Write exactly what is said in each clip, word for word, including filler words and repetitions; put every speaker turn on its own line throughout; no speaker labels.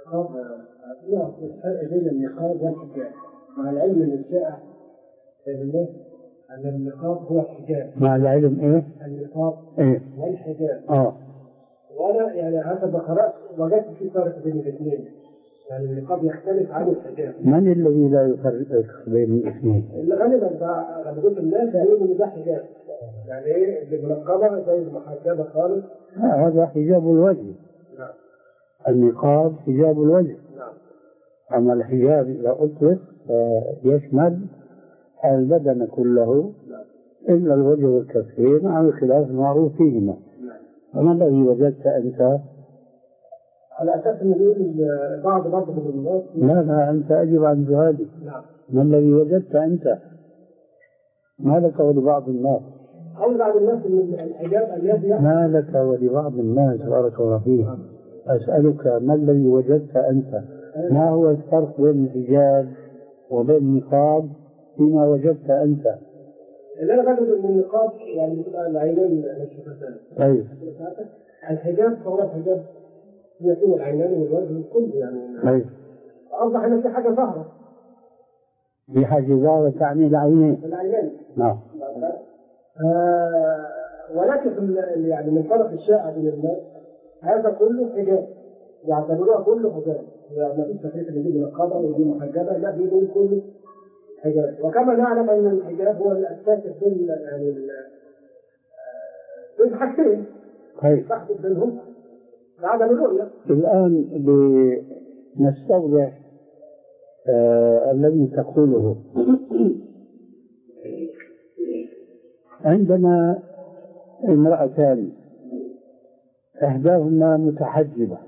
النقاب لا الفرق بين النقاب والحجاب مع العلم ان الشائع بين ان النقاب هو الحجاب.
مع العلم ايه؟
النقاب
ايه؟
والحجاب.
اه
وانا يعني حسب ما قرات وجدت في فرق بين الاثنين، يعني النقاب يختلف عن الحجاب.
من الذي لا يفرق بين الاثنين؟
اللي غالبا غالبيه الناس يقولوا ان ده حجاب، يعني ايه اللي منقبه زي المحجبه خالص.
لا هذا حجاب الوجه.
نعم.
النقاب حجاب الوجه.
نعم.
اما الحجاب اذا اطلق يشمل البدن كله الا الوجه والكفين على خلاف المعروف فيهما. وما الذي وجدت انت؟
على اساس ان يقول بعض بعض من الناس.
لا لا انت اجب عن سؤالي.
نعم.
ما الذي وجدت انت؟ ما لك ولبعض الناس؟
او بعض الناس من الحجاب الذي
ما لك ولبعض الناس بارك الله فيك. اسالك ما الذي وجدت انت؟ ما هو الفرق بين الحجاب وبين النقاب فيما وجدت انت؟
اللي انا بجد ان النقاب يعني بتبقى العينين الشفتان.
طيب.
الحجاب فهو الحجاب يكون العينين والوجه والكل يعني.
طيب.
اوضح ان في حاجه ظاهره.
في حاجه ظاهره تعني العينين.
العينين.
نعم.
آه ولكن يعني من طرف الشائع من الناس هذا كله حجاب، يعتبروها كله حجاب، يعني ما فيش تفريق اللي دي نقابه ودي محجبه، لا بيقولوا كله حجاب. وكما نعلم ان الحجاب هو الاساس بين يعني بين حاجتين.
طيب.
تحدث بينهم بعدم الرؤيه.
الان لنستوضح آه الذي تقوله. عندنا امرأتان إحداهما متحجبة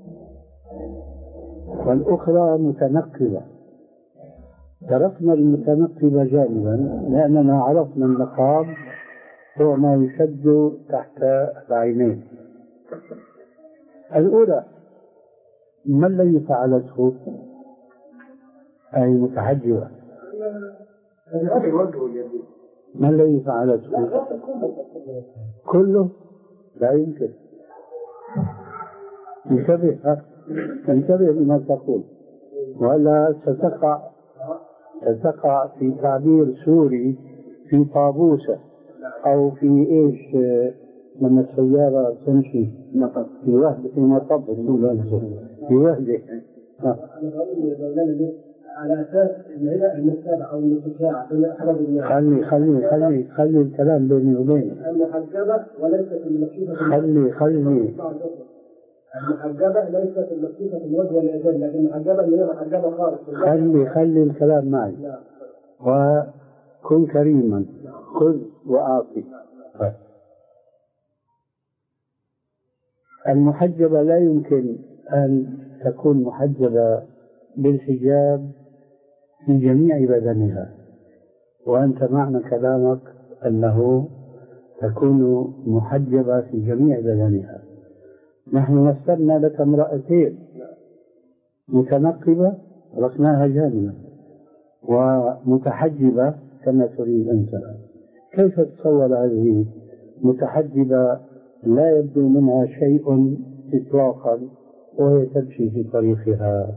والأخرى متنقبة. تركنا المتنقبة جانبا لأننا عرفنا النقاب هو ما يشد تحت العينين. الأولى ما الذي فعلته؟ أي متحجبة. ما الذي فعلته؟ كله؟ لا يمكن. انتبه انتبه لما تقول ولا ستقع ستقع في تعبير سوري في طابوسة أو في إيش لما السيارة تمشي في وهدة في مطب في وهدة.
على اساس ان هي المتابعه او المتشاعه بين احد الناس.
خلي خلي خلي خلي الكلام بيني وبينك.
المحجبه وليست المكشوفه.
خلي خلي
المحجبه ليست المكشوفه في الوجه واليدين، لكن المحجبه اللي هي محجبه خالص.
خلي خلي الكلام معي.
نعم.
وكن كريما. خذ واعطي. المحجبه لا يمكن ان تكون محجبه بالحجاب في جميع بدنها، وأنت معنى كلامك أنه تكون محجبة في جميع بدنها. نحن مثلنا لك امرأتين متنقبة تركناها جانبا ومتحجبة كما تريد أنت. كيف تصور هذه متحجبة لا يبدو منها شيء إطلاقا وهي تمشي في طريقها؟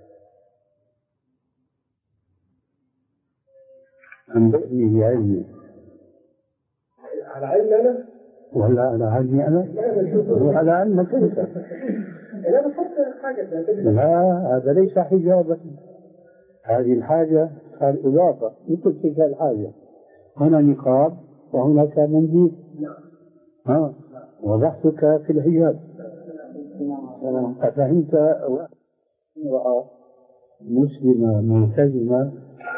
أنبئني بعلمي.
على علمي أنا؟
ولا على علمي أنا؟ وعلى علمك أنت.
لا بفكر حاجة.
لا هذا ليس حجابا. هذه الحاجة صار إضافة مثل تلك الحاجة. هنا نقاب وهناك منديل. ها وضحتك في الحجاب. أفهمت؟ امرأة مسلمة ملتزمة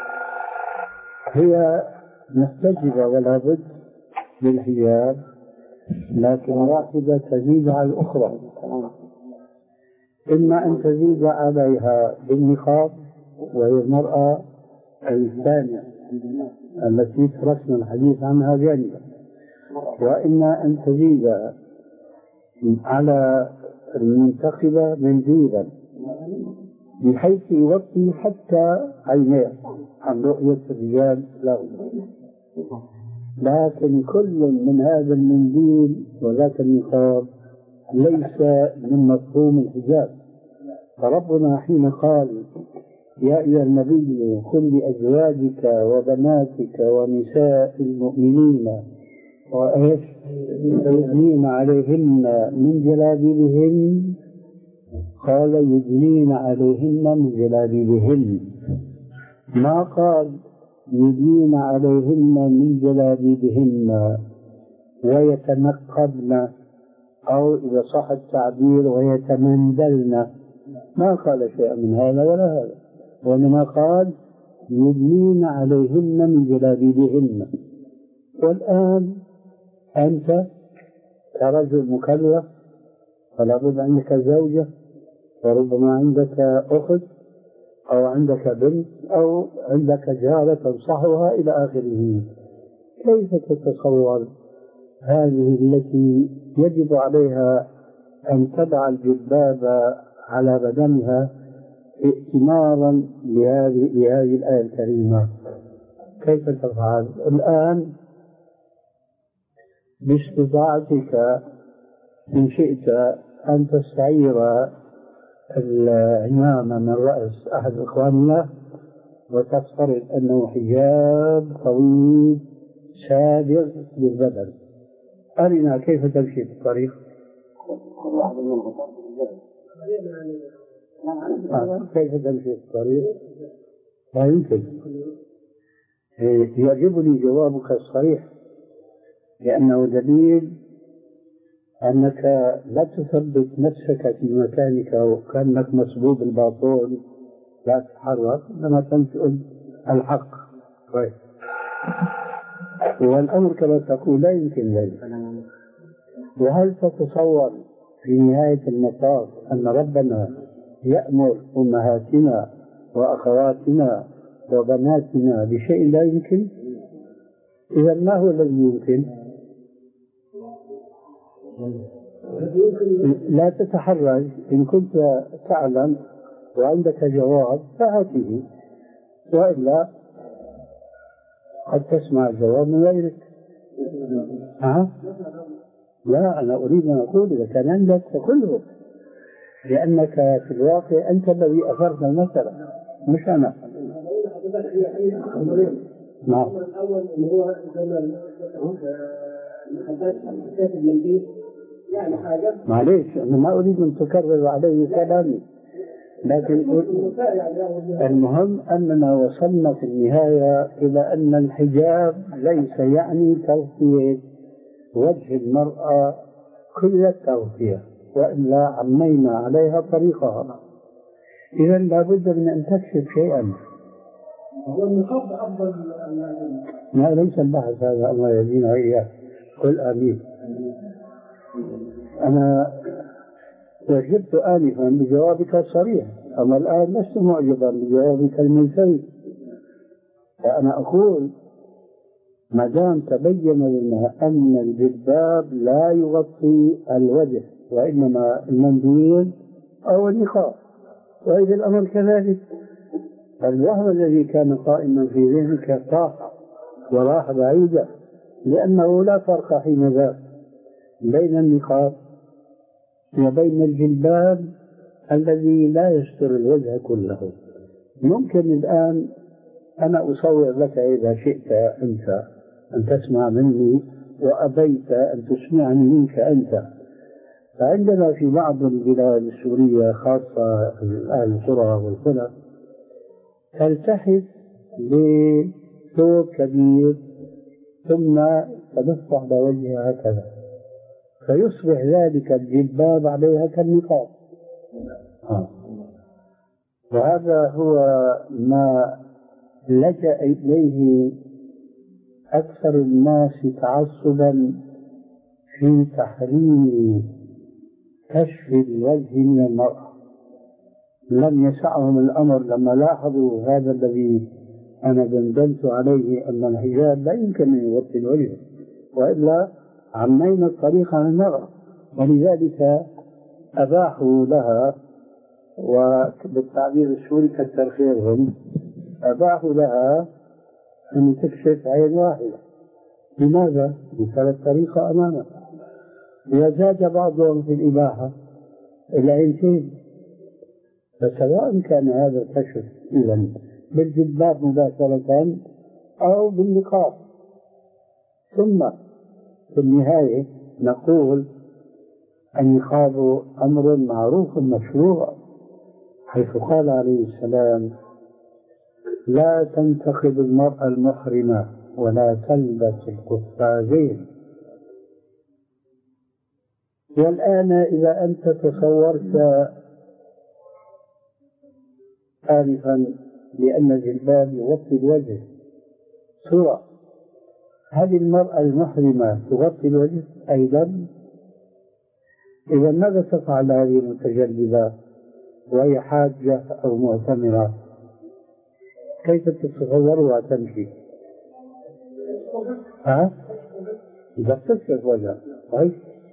هي محتجبة ولا بد بالحجاب، لكن واحدة تزيد على الأخرى. إما أن تزيد عليها بالنقاب وهي المرأة الثانية التي تركنا الحديث عنها جانبا، وإما أن تزيد على المنتقبة منديلا بحيث يغطي حتى عينيه عن رؤية الرجال له. لكن كل من هذا المنديل وذاك النقاب ليس من مفهوم الحجاب، فربنا حين قال يا أيها النبي قل لأزواجك وبناتك ونساء المؤمنين وإيش يدنين عليهن من جلابيبهن، قال يدنين عليهن من جلابيبهن، ما قال يدنين عليهن من جلابيبهن ويتنقبن، أو إذا صح التعبير ويتمندلن، ما قال شيئا من هذا ولا هذا، وإنما قال يدنين عليهن من جلابيبهن. والآن أنت كرجل مكلف فلا بد عندك زوجة، وربما عندك أخت أو عندك بنت أو عندك جارة تنصحها إلى آخره. كيف تتصور هذه التي يجب عليها أن تضع الجلباب على بدنها ائتمارا لهذه لهذه الآية الكريمة؟ كيف تفعل الآن؟ باستطاعتك إن شئت أن تستعير العمامة من رأس أحد إخواننا وتفترض أنه حجاب طويل سابغ للبدن. أرنا كيف تمشي في الطريق. آه. كيف تمشي في الطريق؟ لا يمكن. يعجبني جوابك الصريح، لأنه دليل أنك لا تثبت نفسك في مكانك وكأنك مسبوب الباطون لا تتحرك، إنما تنشئ الحق. طيب. والأمر كما تقول لا يمكن ذلك. وهل تتصور في نهاية المطاف أن ربنا يأمر أمهاتنا وأخواتنا وبناتنا بشيء لا يمكن؟ إذا ما هو الذي يمكن؟ لا تتحرج، إن كنت تعلم وعندك جواب فهاته، وإلا قد تسمع الجواب من غيرك. أه؟ لا، أنا أريد أن أقول إذا كان عندك فكله، لأنك في الواقع أنت الذي أثرت المسألة مش أنا. نعم.
الأول اللي هو كاتب من البيت يعني حاجة.
معليش أنا ما أريد أن تكرر علي كلامي، لكن المهم أننا وصلنا في النهاية إلى أن الحجاب ليس يعني تغطية وجه المرأة كل التغطية، وإلا عمينا عليها طريقها. إذا لابد من أن تكشف شيئا.
هو النقاب أفضل.
لا، ليس البحث هذا، الله يهدينا وإياه. قل آمين. أنا أعجبت آنفا بجوابك الصريح، أما الآن لست معجبا بجوابك المنفرد. فأنا أقول ما دام تبين لنا أن الجلباب لا يغطي الوجه وإنما المنديل أو النقاب، وإذا الأمر كذلك فالوهم الذي كان قائما في ذهنك طاح وراح بعيدا، لأنه لا فرق حين ذاك بين النقاب وبين الجلباب الذي لا يستر الوجه كله. ممكن الآن أنا أصور لك إذا شئت أنت أن تسمع مني وأبيت أن تسمعني منك أنت. فعندنا في بعض البلاد السورية خاصة أهل القرى والقرى تلتحف بثوب كبير ثم تلف على وجهها هكذا، فيصبح ذلك الجلباب عليها كالنقاب. آه. وهذا هو ما لجأ إليه أكثر الناس تعصبا في تحريم كشف الوجه من المرأة. لم يسعهم الأمر لما لاحظوا هذا الذي أنا دندنت عليه، أن الحجاب لا يمكن أن يغطي الوجه، وإلا عمينا الطريق عن المرأة، ولذلك أباحوا لها، وبالتعبير السوري كتر خيرهم، أباحوا لها أن تكشف عين واحدة. لماذا؟ مثل الطريقة أمامها. وزاد بعضهم في الإباحة العينتين، فسواء كان هذا الكشف إذا بالجلباب مباشرة أو بالنقاب. ثم في النهاية نقول النقاب أمر معروف مشروع، حيث قال عليه السلام: لا تنتقب المرأة المحرمة ولا تلبس القفازين. والآن إذا أنت تصورت آنفا لأن الجلباب يغطي الوجه صورة، هذه المرأة المحرمة تغطي الوجه أيضا؟ إذا ماذا تفعل هذه المتجلبة وهي حاجة أو معتمرة؟ كيف تتصورها تمشي؟ ها؟ إذا بتكشف وجهها طيب.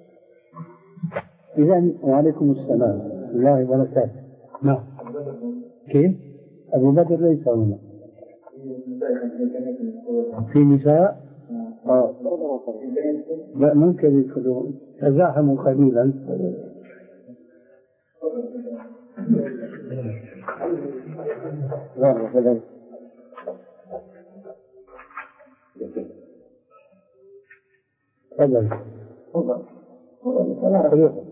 إذا وعليكم السلام ورحمة الله وبركاته. نعم. كيف؟ أبو بدر ليس هنا. في نساء؟ آه. لا ممكن يدخلوا، تزاحموا قليلا. تفضل. تفضل.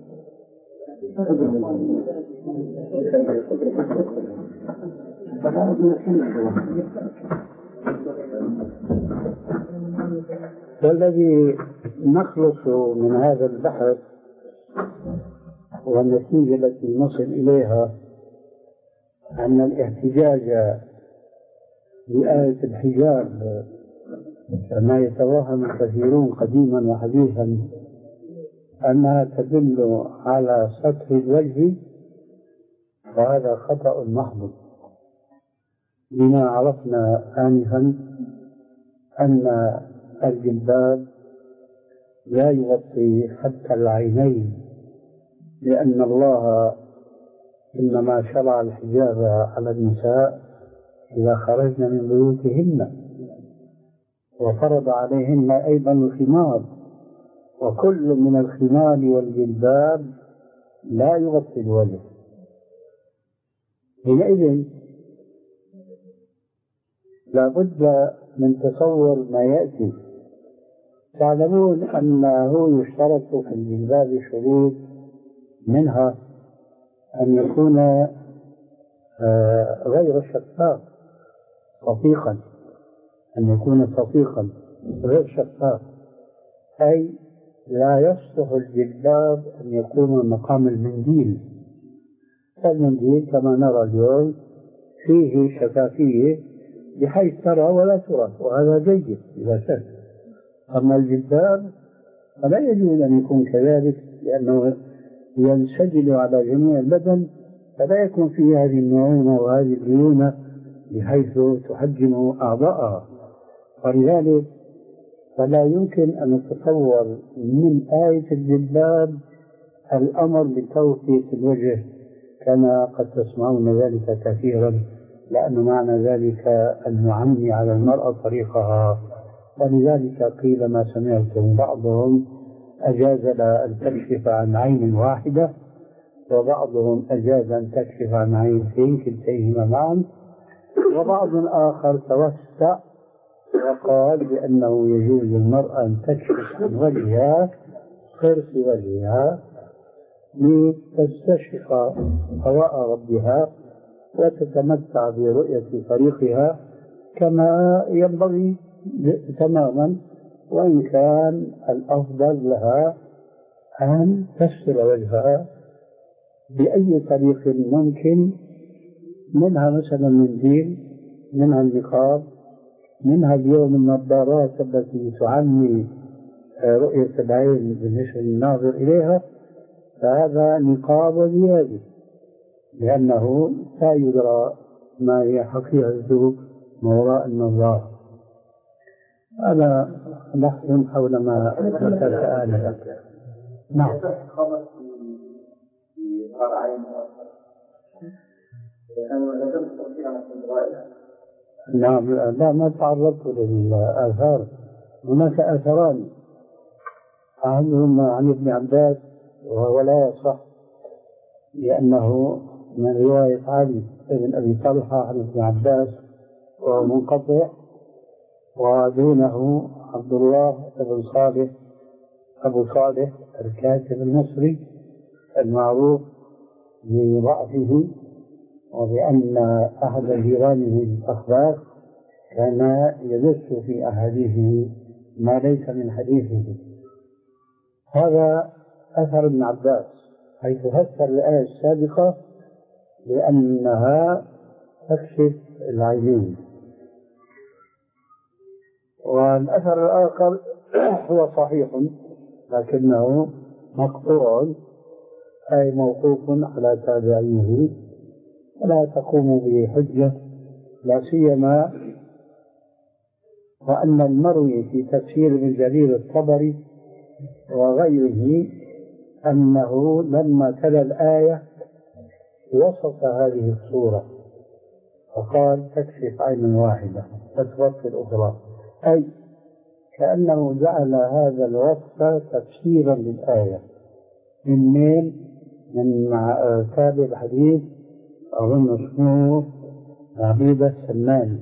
والذي نخلص من هذا البحث والنتيجة التي نصل إليها أن الاحتجاج بآية الحجاب كما يتوهم الكثيرون قديما وحديثا أنها تدل على سطح الوجه، وهذا خطأ محض، لما عرفنا آنفا أن الجلباب لا يغطي حتى العينين، لأن الله إنما شرع الحجاب على النساء إذا خرجن من بيوتهن، وفرض عليهن أيضا الخمار، وكل من الخمار والجلباب لا يغطي الوجه. حينئذ لا بد من تصور ما يأتي. تعلمون أنه يشترط في الجلباب شروط، منها أن يكون غير شفاف صفيقا، أن يكون صفيقا غير شفاف، أي لا يصلح الجلباب أن يكون مقام المنديل. المنديل كما نرى اليوم فيه شفافية بحيث ترى ولا ترى، وهذا جيد إذا شك. أما الجلباب فلا يجوز أن يكون كذلك، لأنه ينسجل على جميع البدن، فلا يكون فيه هذه النعومة وهذه الليونة بحيث تحجم أعضاءها. ولذلك فلا يمكن أن نتصور من آية الجلباب الأمر بتغطية الوجه كما قد تسمعون ذلك كثيرا، لأن معنى ذلك أن نعمي على المرأة طريقها. ولذلك قيل ما سمعتم بعضهم أجاز لها أن تكشف عن عين واحدة، وبعضهم أجاز أن تكشف عن عينين كلتيهما معا، وبعض آخر توسع وقال بأنه يجوز للمرأة أن تكشف عن وجهها خرس وجهها لتستشرق هواء ربها وتتمتع برؤية طريقها كما ينبغي تماما، وإن كان الأفضل لها أن تستر وجهها بأي طريق ممكن، منها مثلا منديل، منها النقاب، منها اليوم النظارات التي تعمي رؤية العين بالنسبة للناظر إليها، فهذا نقاب وزيادة، لأنه لا يدرى ما هي حقيقته ما وراء النظارة. هذا بحث حول ما ذكرت آنفا. نعم. نعم. لا ما تعرضت للآثار. هناك آثاران، أحدهما عن ابن عباس وهو لا يصح، لأنه من رواية علي بن أبي طلحة عن ابن عباس وهو منقطع، ودونه عبد الله بن صالح أبو صالح الكاتب المصري المعروف بضعفه، وبأن أحد جيرانه الأخبار كان يدس في أحاديثه ما ليس من حديثه. هذا أثر ابن عباس حيث فسر الآية السابقة لأنها تكشف العينين. والأثر الآخر هو صحيح لكنه مقطوع، أي موقوف على تابعيه، ولا تقوم به حجة، لا سيما وأن المروي في تفسير ابن جرير الطبري وغيره أنه لما تلا الآية وصف هذه الصورة فقال تكشف عين واحدة وتغطي الأخرى، أي كأنه جعل هذا الوصف تفسيرا للآية. من مين؟ من تابع الحديث أظن اسمه عبيدة السماني.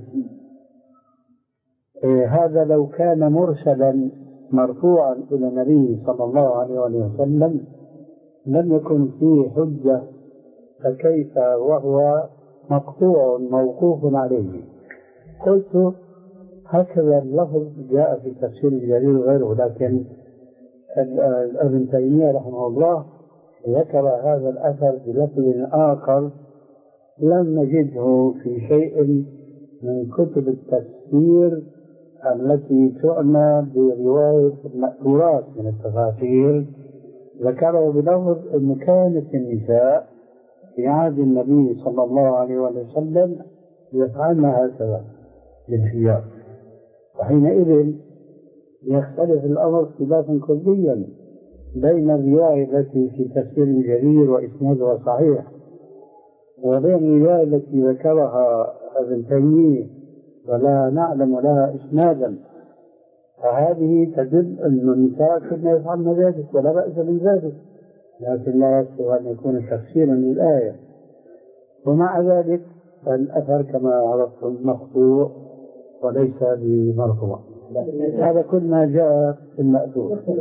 إيه هذا لو كان مرسلا مرفوعا إلى النبي صلى الله عليه وسلم لم يكن فيه حجة، فكيف وهو مقطوع موقوف عليه؟ قلت هكذا اللفظ جاء في تفسير جرير وغيره، لكن ابن تيمية رحمه الله ذكر هذا الأثر بلفظ آخر لم نجده في شيء من كتب التفسير التي تعنى برواية المأثورات من التفاسير. ذكره بلفظ أن كانت النساء في عهد النبي صلى الله عليه وسلم يفعلن هكذا بالحجاب، وحينئذ يختلف الأمر اختلافا كليا بين الرواية التي في تفسير جرير وإسنادها صحيح وبين الرواية التي ذكرها ابن تيمية ولا نعلم لها إسنادا، فهذه تدل أن النساء كنا يفعلن ذلك ولا بأس من ذلك، لكن لا يصح أن يكون تفسيرا للآية. ومع ذلك الأثر كما عرفتم مقطوع وليس بمرفوع. هذا كل ما جاء في المأثور.